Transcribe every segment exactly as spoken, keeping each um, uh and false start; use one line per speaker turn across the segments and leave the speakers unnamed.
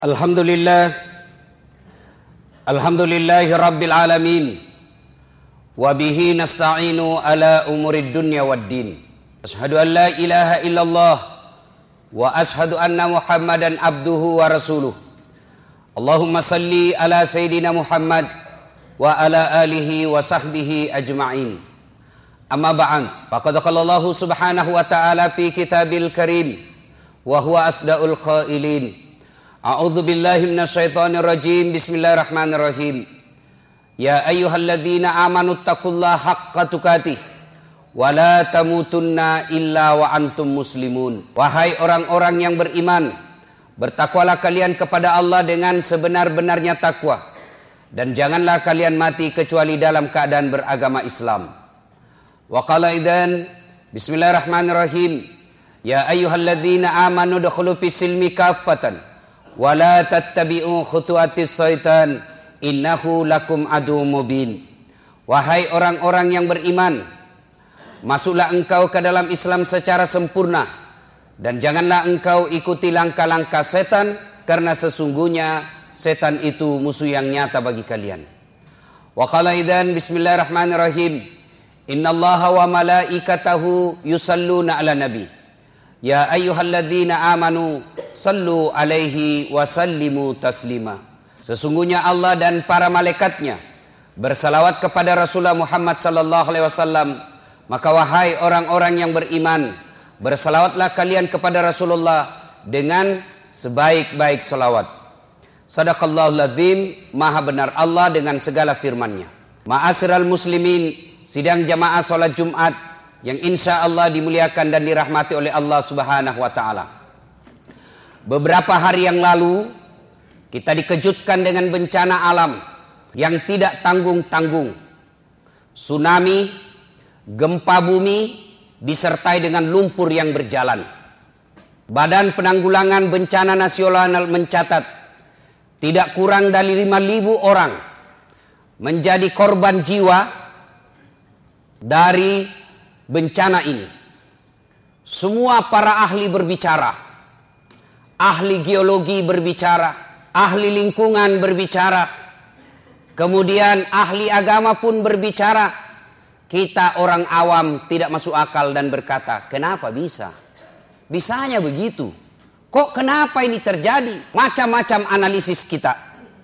Alhamdulillah Alhamdulillahi Rabbil Alamin wa bihi nasta'inu ala umurid dunya waddin. Ashhadu an la ilaha illallah wa ashhadu anna Muhammadan abduhu wa rasuluh. Allahumma salli ala Sayyidina Muhammad wa ala alihi wa sahbihi ajma'in. Amma ba'd, faqad qala Allah subhanahu wa ta'ala fi kitabil karim wa huwa asdaqul qailin. A'udzu billahi minasyaitonir rajim. Bismillahirrahmanirrahim. Ya ayyuhalladzina amanu taqullaha haqqa tuqatih wa la tamutunna illa wa antum muslimun. Wahai orang-orang yang beriman, bertakwalah kalian kepada Allah dengan sebenar-benarnya takwa, dan janganlah kalian mati kecuali dalam keadaan beragama Islam. Wa qala idzan bismillahirrahmanirrahim. Ya ayyuhalladzina amanu dukhulu fis silmi kaffatan wala tattabi'u khutuwatis syaitan innahu lakum adu mubin. Wahai orang-orang yang beriman, masuklah engkau ke dalam Islam secara sempurna, dan janganlah engkau ikuti langkah-langkah setan, karena sesungguhnya setan itu musuh yang nyata bagi kalian. Wa qala idzan bismillahirrahmanirrahim. Innallaha wa malaikatahu yusalluna ala nabi. Ya ayyuhalladzina amanu sallu alaihi wa sallimu taslima. Sesungguhnya Allah dan para malaikatnya bersalawat kepada Rasulullah Muhammad sallallahu alaihi wasallam. Maka wahai orang-orang yang beriman, bersalawatlah kalian kepada Rasulullah dengan sebaik-baik salawat. Sadaqallahul azim, maha benar Allah dengan segala firman-Nya. Ma'asyiral muslimin, sidang jamaah salat Jumat yang insya Allah dimuliakan dan dirahmati oleh Allah subhanahu wa ta'ala. Beberapa hari yang lalu kita dikejutkan dengan bencana alam yang tidak tanggung-tanggung. Tsunami, gempa bumi, disertai dengan lumpur yang berjalan. Badan Penanggulangan Bencana Nasional mencatat tidak kurang dari lima ribu orang menjadi korban jiwa dari bencana ini. Semua para ahli berbicara, ahli geologi berbicara, ahli lingkungan berbicara, kemudian ahli agama pun berbicara. Kita orang awam tidak masuk akal dan berkata, kenapa bisa? Bisanya begitu. Kok kenapa ini terjadi? Macam-macam analisis kita.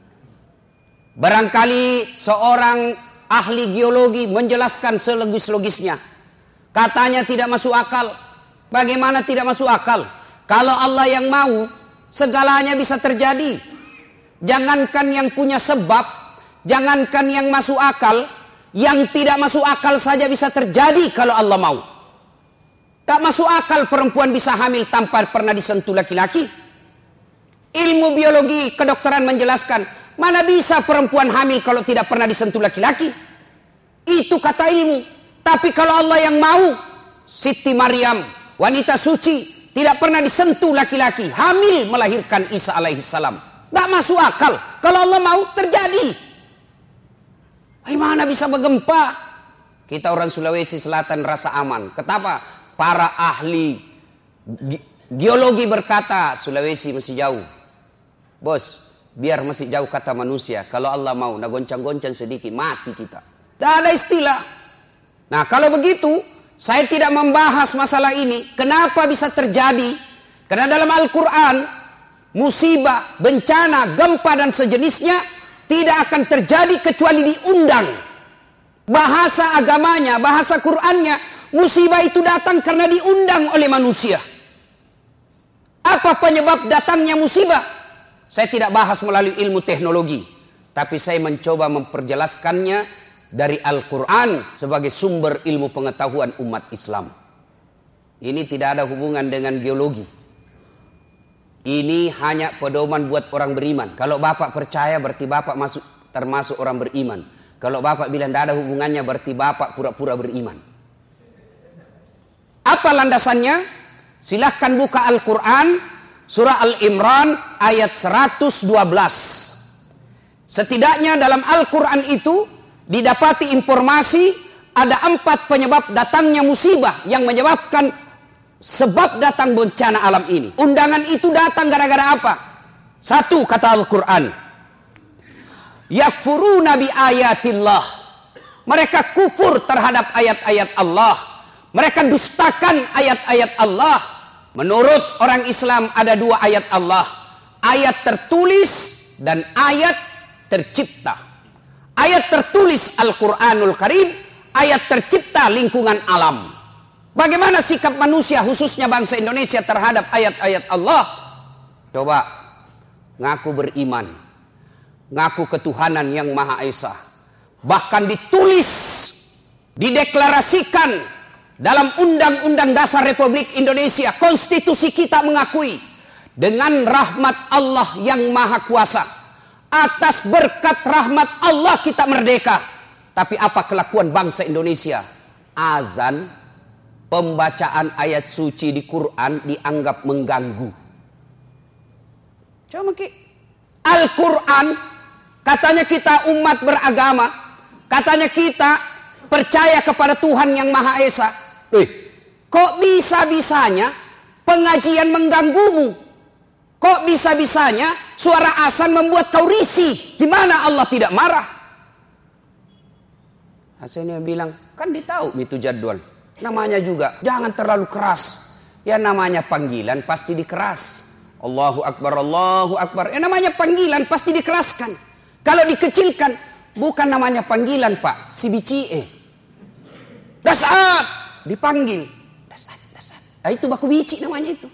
Barangkali seorang ahli geologi menjelaskan selogis-logisnya. Katanya tidak masuk akal. Bagaimana tidak masuk akal? Kalau Allah yang mau, segalanya bisa terjadi. Jangankan yang punya sebab, jangankan yang masuk akal, yang tidak masuk akal saja bisa terjadi kalau Allah mau. Tak masuk akal perempuan bisa hamil tanpa pernah disentuh laki-laki. Ilmu biologi kedokteran menjelaskan, mana bisa perempuan hamil kalau tidak pernah disentuh laki-laki? Itu kata ilmu. Tapi kalau Allah yang mau, Siti Maryam, wanita suci, tidak pernah disentuh laki-laki, hamil melahirkan Isa alaihissalam. Tak masuk akal. Kalau Allah mau, terjadi. Bagaimana bisa bergempa? Kita orang Sulawesi Selatan rasa aman. Kenapa? Para ahli geologi berkata, Sulawesi masih jauh. Bos, biar masih jauh kata manusia. Kalau Allah mau, nah goncang-goncang sedikit, mati kita. Tak ada istilah. Nah kalau begitu, saya tidak membahas masalah ini. Kenapa bisa terjadi? Karena dalam Al-Quran, musibah, bencana, gempa dan sejenisnya tidak akan terjadi kecuali diundang. Bahasa agamanya, bahasa Qurannya, musibah itu datang karena diundang oleh manusia. Apa penyebab datangnya musibah? Saya tidak bahas melalui ilmu teknologi, tapi saya mencoba memperjelaskannya dari Al-Quran sebagai sumber ilmu pengetahuan umat Islam. Ini tidak ada hubungan dengan geologi. Ini hanya pedoman buat orang beriman. Kalau bapak percaya berarti bapak masuk termasuk orang beriman. Kalau bapak bilang tidak ada hubungannya berarti bapak pura-pura beriman. Apa landasannya? Silahkan buka Al-Quran surah Al-Imran ayat seratus dua belas. Setidaknya dalam Al-Quran itu didapati informasi ada empat penyebab datangnya musibah yang menyebabkan sebab datang bencana alam ini. Undangan itu datang gara-gara apa? Satu kata Al-Quran, yakfuruna bi ayatillah. Mereka kufur terhadap ayat-ayat Allah. Mereka dustakan ayat-ayat Allah. Menurut orang Islam ada dua ayat Allah. Ayat tertulis dan ayat tercipta. Ayat tertulis Al-Quranul Karim, ayat tercipta lingkungan alam. Bagaimana sikap manusia khususnya bangsa Indonesia terhadap ayat-ayat Allah? Coba ngaku beriman, ngaku ketuhanan yang Maha Esa. Bahkan ditulis, dideklarasikan dalam Undang-Undang Dasar Republik Indonesia. Konstitusi kita mengakui dengan rahmat Allah yang Maha Kuasa. Atas berkat rahmat Allah kita merdeka. Tapi apa kelakuan bangsa Indonesia? Azan, pembacaan ayat suci di Quran dianggap mengganggu. Coba ki, Al-Quran katanya kita umat beragama, katanya kita percaya kepada Tuhan yang Maha Esa. Eh, kok bisa-bisanya pengajian mengganggumu? Kok bisa-bisanya suara azan membuat kau risih? Di mana Allah tidak marah? Hasilnya bilang, kan ditahu itu jadwal. Namanya juga, jangan terlalu keras. Ya namanya panggilan pasti dikeras. Allahu Akbar, Allahu Akbar. Ya namanya panggilan pasti dikeraskan. Kalau dikecilkan, bukan namanya panggilan Pak, si bicie. Dasat, dipanggil. Dasat, dasat. Nah, itu baku bici namanya itu.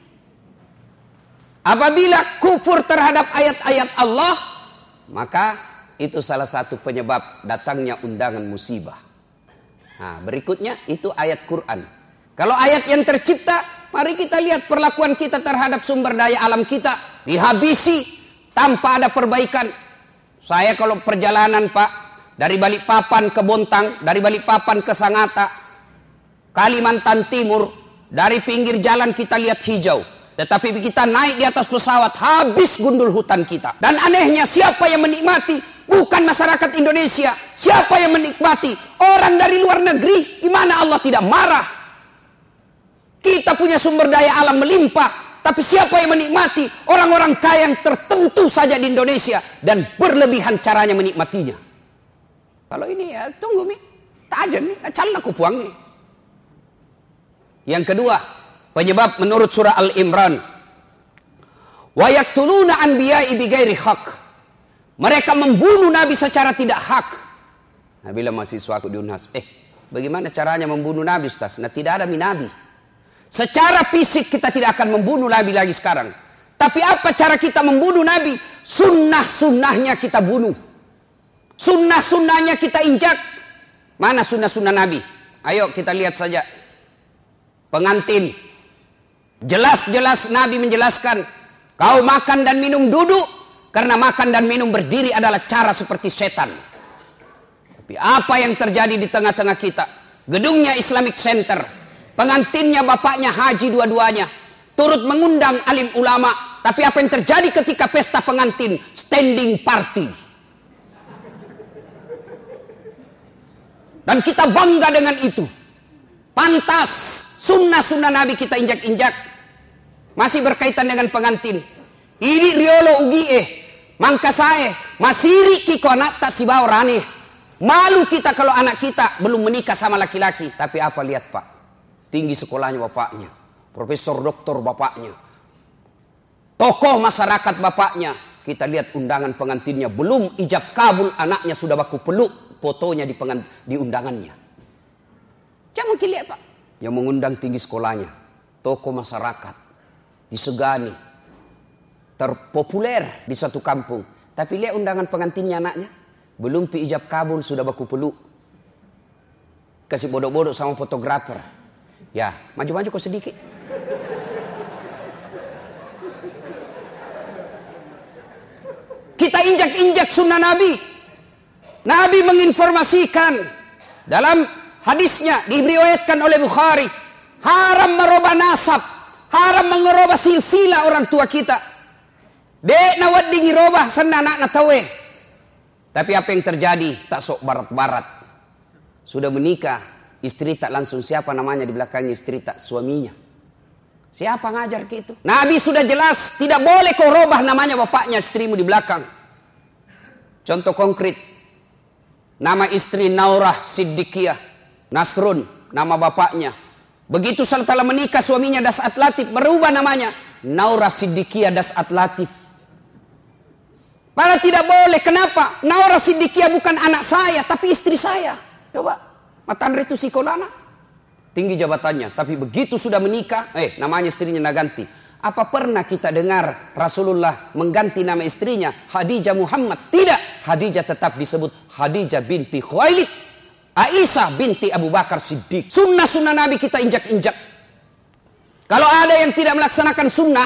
Apabila kufur terhadap ayat-ayat Allah, maka itu salah satu penyebab datangnya undangan musibah. Nah, berikutnya itu ayat Quran. Kalau ayat yang tercipta, mari kita lihat perlakuan kita terhadap sumber daya alam kita. Dihabisi tanpa ada perbaikan. Saya kalau perjalanan Pak, dari Balikpapan ke Bontang, dari Balikpapan ke Sangatta, Kalimantan Timur, dari pinggir jalan kita lihat hijau. Tetapi kita naik di atas pesawat, habis gundul hutan kita. Dan anehnya siapa yang menikmati? Bukan masyarakat Indonesia. Siapa yang menikmati? Orang dari luar negeri. Di mana Allah tidak marah? Kita punya sumber daya alam melimpah. Tapi siapa yang menikmati? Orang-orang kaya yang tertentu saja di Indonesia. Dan berlebihan caranya menikmatinya. Kalau ini ya tunggu mi. Tajan nih. Calon aku puang nih. Yang kedua, penyebab menurut surah Al-Imran, wa yaqtuluna anbiya'i bighairi haq. Mereka membunuh nabi secara tidak hak. Nah, bila mahasiswaku di Unhas, eh bagaimana caranya membunuh nabi Ustaz? Nah, tidak ada nabi. Secara fisik kita tidak akan membunuh nabi lagi sekarang. Tapi apa cara kita membunuh nabi? Sunnah-sunnahnya kita bunuh. Sunnah-sunnahnya kita injak. Mana sunnah-sunnah nabi? Ayo kita lihat saja. Pengantin. Jelas-jelas Nabi menjelaskan, kau makan dan minum duduk, karena makan dan minum berdiri adalah cara seperti setan. Tapi apa yang terjadi di tengah-tengah kita? Gedungnya Islamic Center, pengantinnya bapaknya haji dua-duanya, turut mengundang alim ulama. Tapi apa yang terjadi ketika pesta pengantin? Standing party. Dan kita bangga dengan itu. Pantas sunnah-sunnah Nabi kita injak-injak. Masih berkaitan dengan pengantin. Ini riolo ugie, mangkasae, masiri kiko anak tak si baorane. Malu kita kalau anak kita belum menikah sama laki-laki. Tapi apa lihat Pak? Tinggi sekolahnya bapaknya, profesor doktor bapaknya, tokoh masyarakat bapaknya. Kita lihat undangan pengantinnya, belum ijab kabul anaknya sudah baku peluk fotonya di, pengant di undangannya. Jangan kita lihat Pak. Yang mengundang tinggi sekolahnya, tokoh masyarakat, disegani, terpopuler di suatu kampung. Tapi lihat undangan pengantinnya anaknya, belum pi ijab kabul sudah baku peluk, kasih bodoh-bodoh sama fotografer. Ya, maju-maju kok sedikit. Kita injak-injak sunnah Nabi. Nabi menginformasikan dalam hadisnya diriwayatkan oleh Bukhari, haram merubah nasab, haram mengerubah silsilah orang tua kita. Dek nawat dingirobah senanak natawe. Tapi apa yang terjadi? Tak sok barat-barat. Sudah menikah, istri tak langsung siapa namanya di belakangnya istri tak suaminya. Siapa ngajar gitu? Nabi sudah jelas tidak boleh kau robah namanya bapaknya istrimu di belakang. Contoh konkret. Nama istri Naurah Siddiqiyah. Nasrun nama bapaknya. Begitu setelah menikah suaminya Das'at Latif berubah namanya Naurah Siddiqiyah Das'at Latif. Padahal tidak boleh. Kenapa? Naurah Siddiqiyah bukan anak saya tapi istri saya. Coba. Matandre itu sikolana. Tinggi jabatannya, tapi begitu sudah menikah, eh namanya istrinya nak ganti. Apa pernah kita dengar Rasulullah mengganti nama istrinya Khadijah Muhammad? Tidak, Khadijah tetap disebut Khadijah binti Khuwailid, Aisyah binti Abu Bakar Siddiq. Sunnah-sunnah Nabi kita injak-injak. Kalau ada yang tidak melaksanakan sunnah,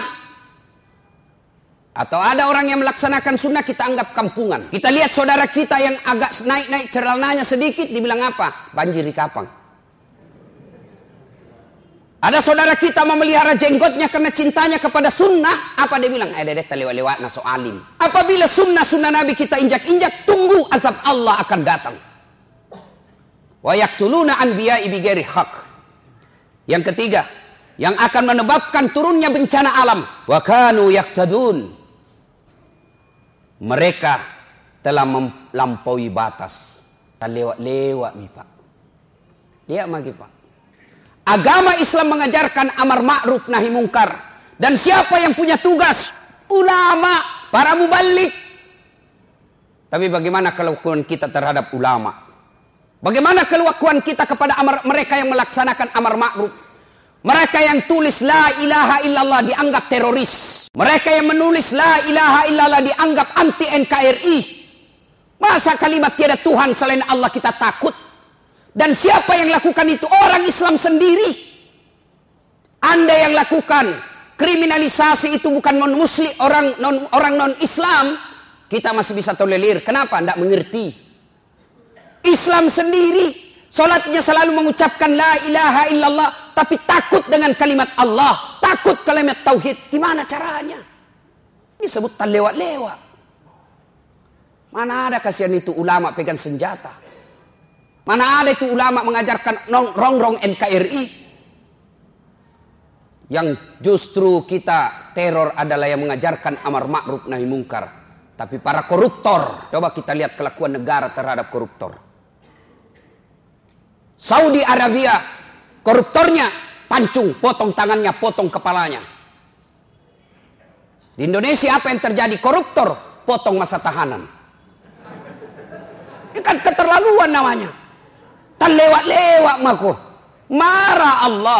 atau ada orang yang melaksanakan sunnah, kita anggap kampungan. Kita lihat saudara kita yang agak naik-naik celananya sedikit, dibilang apa? Banjir di kapang. Ada saudara kita memelihara jenggotnya karena cintanya kepada sunnah. Apa dia bilang? Eh, dede lewat-lewat naso alim. Apabila sunnah-sunnah Nabi kita injak-injak, tunggu azab Allah akan datang. Wa yaqtuluna anbiya'i bighairi haq. Yang ketiga, yang akan menyebabkan turunnya bencana alam. Wa kanu yaqtadun. Mereka telah melampaui batas. Tak lewat-lewat nih Pak. Lihat lagi Pak. Agama Islam mengajarkan amar ma'ruf nahi mungkar. Dan siapa yang punya tugas? Ulama, para mubalik. Tapi bagaimana kelakuan kita terhadap ulama? Bagaimana kelakuan kita kepada amar, mereka yang melaksanakan amar ma'ruf? Mereka yang tulis la ilaha illallah dianggap teroris. Mereka yang menulis la ilaha illallah dianggap anti N K R I. Masa kalimat tiada Tuhan selain Allah kita takut? Dan siapa yang lakukan itu? Orang Islam sendiri. Anda yang lakukan kriminalisasi itu bukan non muslim, orang non orang non Islam, kita masih bisa tolerir. Kenapa? Tidak mengerti. Islam sendiri salatnya selalu mengucapkan la ilaha illallah, tapi takut dengan kalimat Allah, takut kalimat tauhid. Gimana caranya? Disebut tak lewat-lewat. Mana ada kasihan itu ulama pegang senjata? Mana ada itu ulama mengajarkan rongrong N K R I? Yang justru kita teror adalah yang mengajarkan amar ma'ruf nahi mungkar. Tapi para koruptor, coba kita lihat kelakuan negara terhadap koruptor. Saudi Arabia, koruptornya pancung, potong tangannya, potong kepalanya. Di Indonesia apa yang terjadi? Koruptor, potong masa tahanan. Ini kan keterlaluan namanya. Tak lewat-lewat mako. Marah Allah.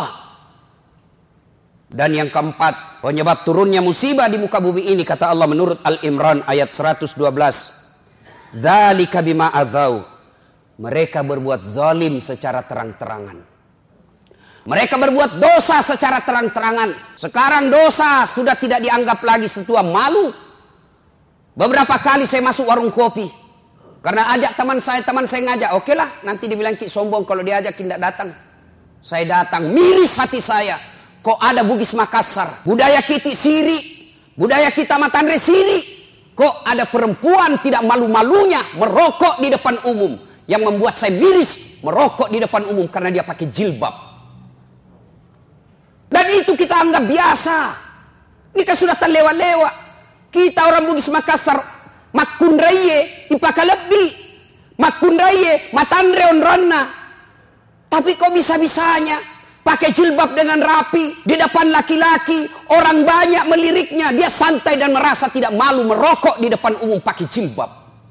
Dan yang keempat, penyebab turunnya musibah di muka bumi ini, kata Allah menurut Al-Imran ayat seratus dua belas. Dzalika bima adzau. Mereka berbuat zalim secara terang-terangan. Mereka berbuat dosa secara terang-terangan. Sekarang dosa sudah tidak dianggap lagi sesuatu malu. Beberapa kali saya masuk warung kopi. Karena ajak teman saya, teman saya ngajak. Oke lah, nanti dibilang Ki sombong kalau diajak tidak datang. Saya datang, miris hati saya. Kok ada Bugis Makassar, budaya kita siri, budaya kita Matandre siri. Kok ada perempuan tidak malu-malunya merokok di depan umum. Yang membuat saya miris, merokok di depan umum karena dia pakai jilbab. Dan itu kita anggap biasa. Ini kan sudah terlewat-lewat. Kita orang Bugis Makassar, Makundraye ipakalebi, Makundraye Matandre onronna. Tapi kok bisa-bisanya pakai jilbab dengan rapi di depan laki-laki, orang banyak meliriknya, dia santai dan merasa tidak malu merokok di depan umum pakai jilbab.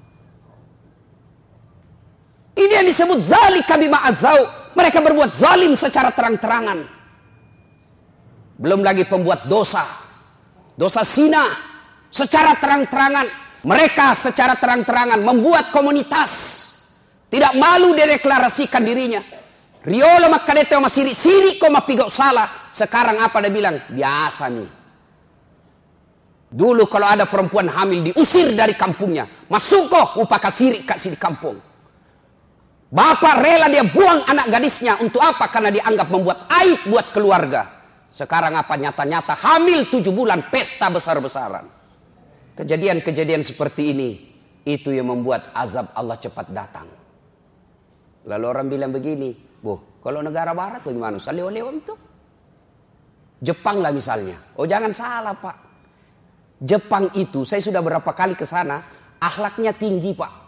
Ini yang disebut zalika bima adzau. Mereka berbuat zalim secara terang-terangan. Belum lagi pembuat dosa, dosa zina secara terang-terangan. Mereka secara terang-terangan membuat komunitas, tidak malu dideklarasikan dirinya. Riolo makadete sama siri-siri kok mapigau salah. Sekarang apa dia bilang? Biasa nih. Dulu kalau ada perempuan hamil diusir dari kampungnya, masuk kok upaka siri kasih di kampung. Bapak rela dia buang anak gadisnya untuk apa? Karena dianggap membuat aib buat keluarga. Sekarang apa? Nyata-nyata hamil tujuh bulan, pesta besar-besaran. Kejadian-kejadian seperti ini, itu yang membuat azab Allah cepat datang. Lalu orang bilang begini, boh, kalau negara barat bagaimana? Salih-oleh itu. Jepang lah misalnya. Oh jangan salah Pak. Jepang itu saya sudah berapa kali ke sana, akhlaknya tinggi Pak.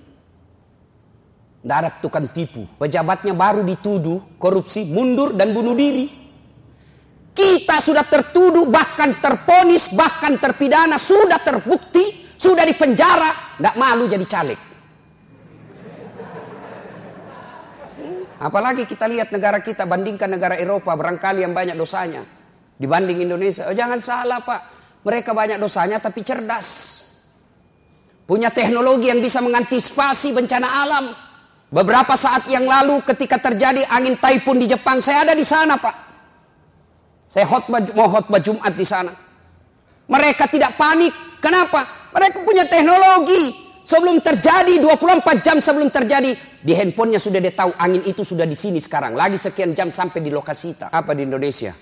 Tidak ada tukang tipu. Pejabatnya baru dituduh korupsi, mundur dan bunuh diri. Kita sudah tertuduh, bahkan terponis, bahkan terpidana, sudah terbukti, sudah dipenjara, tidak malu jadi caleg. Apalagi kita lihat negara kita, bandingkan negara Eropa, barangkali yang banyak dosanya dibanding Indonesia. Oh, jangan salah Pak, mereka banyak dosanya tapi cerdas. Punya teknologi yang bisa mengantisipasi bencana alam. Beberapa saat yang lalu ketika terjadi angin taifun di Jepang, saya ada di sana Pak. Saya khotbah, mau khotbah Jumat di sana. Mereka tidak panik. Kenapa? Mereka punya teknologi. Sebelum terjadi, dua puluh empat jam sebelum terjadi, di handphonenya sudah dia tahu angin itu sudah di sini sekarang. Lagi sekian jam sampai di lokasi kita. Apa di Indonesia?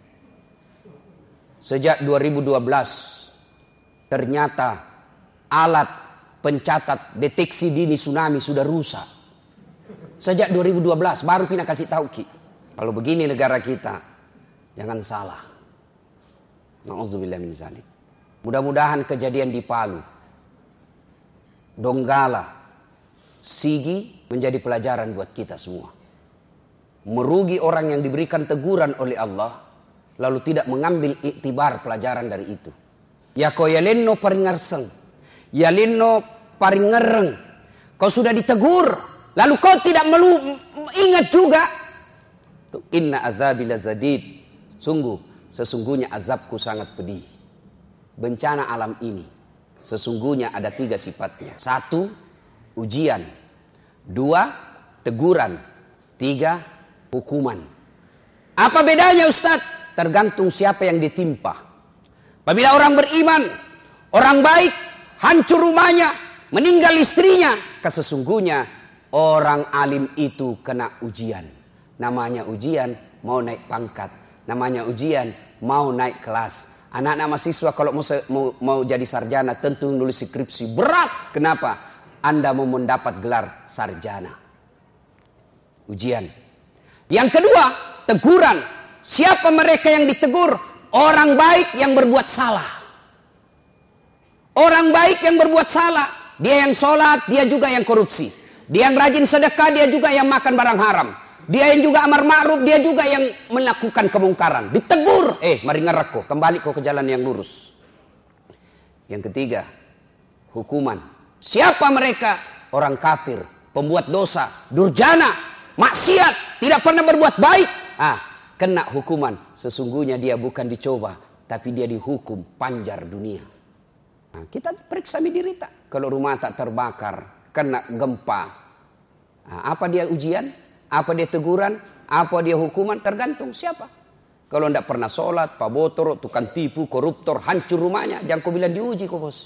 Sejak dua ribu dua belas, ternyata alat pencatat deteksi dini tsunami sudah rusak. Sejak dua ribu dua belas, baru Pina kasih tahu Ki. Kalau begini negara kita, jangan salah. Na'udzubillah min zalik. Mudah-mudahan kejadian di Palu, Donggala, Sigi menjadi pelajaran buat kita semua. Merugi orang yang diberikan teguran oleh Allah, lalu tidak mengambil iktibar pelajaran dari itu. Ya ko yalenno paringarseng, yalenno paringereng. Kau sudah ditegur, lalu kau tidak melu ingat juga. Inna azabi lazadid. Sungguh, sesungguhnya azabku sangat pedih. Bencana alam ini sesungguhnya ada tiga sifatnya. Satu, ujian. Dua, teguran. Tiga, hukuman. Apa bedanya Ustadz? Tergantung siapa yang ditimpa. Apabila orang beriman, orang baik, hancur rumahnya, meninggal istrinya, kesesungguhnya orang alim itu kena ujian. Namanya ujian mau naik pangkat. Namanya ujian mau naik kelas. Anak-anak mahasiswa kalau mau, mau, mau jadi sarjana tentu nulis skripsi berat. Kenapa? Anda mau mendapat gelar sarjana. Ujian. Yang kedua, teguran. Siapa mereka yang ditegur? Orang baik yang berbuat salah. Orang baik yang berbuat salah. Dia yang sholat, dia juga yang korupsi. Dia yang rajin sedekah, dia juga yang makan barang haram. Dia yang juga amar ma'ruf, dia juga yang melakukan kemungkaran. Ditegur, eh mari ngereko, kembali kau ke jalan yang lurus. Yang ketiga, hukuman. Siapa mereka? Orang kafir, pembuat dosa, durjana, maksiat, tidak pernah berbuat baik. Ah, kena hukuman. Sesungguhnya dia bukan dicoba, tapi dia dihukum panjar dunia. Nah, kita periksa diri tak. Kalau rumah tak terbakar, kena gempa. Nah, apa dia ujian? Apa dia teguran? Apa dia hukuman? Tergantung siapa. Kalau tidak pernah sholat, pak botor, tukang tipu, koruptor, hancur rumahnya. Jangan kau bilang diuji kok bos.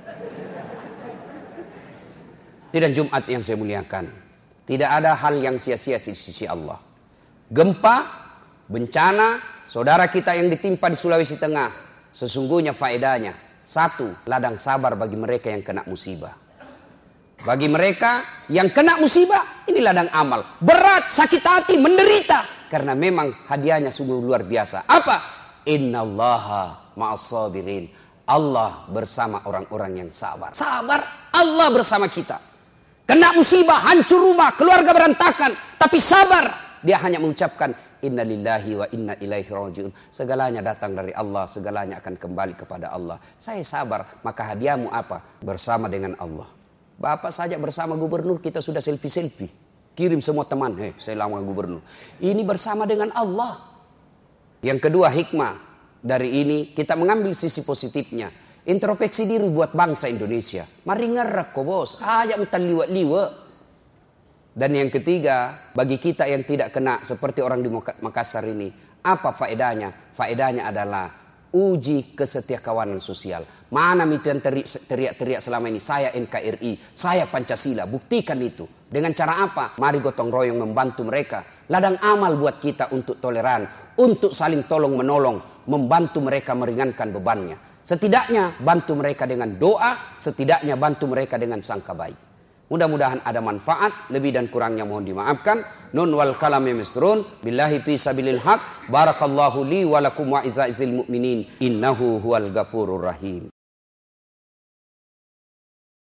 Tidak Jumat yang saya muliakan. Tidak ada hal yang sia-sia di sisi Allah. Gempa, bencana, saudara kita yang ditimpa di Sulawesi Tengah. Sesungguhnya faedahnya. Satu, ladang sabar bagi mereka yang kena musibah. Bagi mereka yang kena musibah, ini ladang amal. Berat, sakit hati, menderita. Karena memang hadiahnya sungguh luar biasa. Apa? Innallaha ma'as-sabirin. Allah bersama orang-orang yang sabar. Sabar, Allah bersama kita. Kena musibah, hancur rumah, keluarga berantakan. Tapi sabar. Dia hanya mengucapkan, Inna lillahi wa inna ilaihi raji'un. Segalanya datang dari Allah, segalanya akan kembali kepada Allah. Saya sabar, maka hadiahmu apa? Bersama dengan Allah. Bapak saja bersama gubernur kita sudah selfie-selfie. Kirim semua teman. Hei, saya lama gubernur. Ini bersama dengan Allah. Yang kedua hikmah dari ini kita mengambil sisi positifnya. Introspeksi diri buat bangsa Indonesia. Mari ngerak kok bos. Aja mental liwat-liwat. Dan yang ketiga bagi kita yang tidak kena seperti orang di Makassar ini. Apa faedahnya? Faedahnya adalah uji kesetiakawanan sosial. Mana itu yang teriak-teriak selama ini? Saya N K R I, saya Pancasila. Buktikan itu. Dengan cara apa? Mari gotong royong membantu mereka. Ladang amal buat kita untuk toleran, untuk saling tolong menolong, membantu mereka meringankan bebannya. Setidaknya bantu mereka dengan doa, setidaknya bantu mereka dengan sangka baik. Mudah-mudahan ada manfaat, lebih dan kurangnya mohon dimaafkan. Nun wal kalami misrun, billahi fi sabilil haq, barakallahu li wa lakum wa izza'il mu'minin, innahu huwal ghafurur rahim.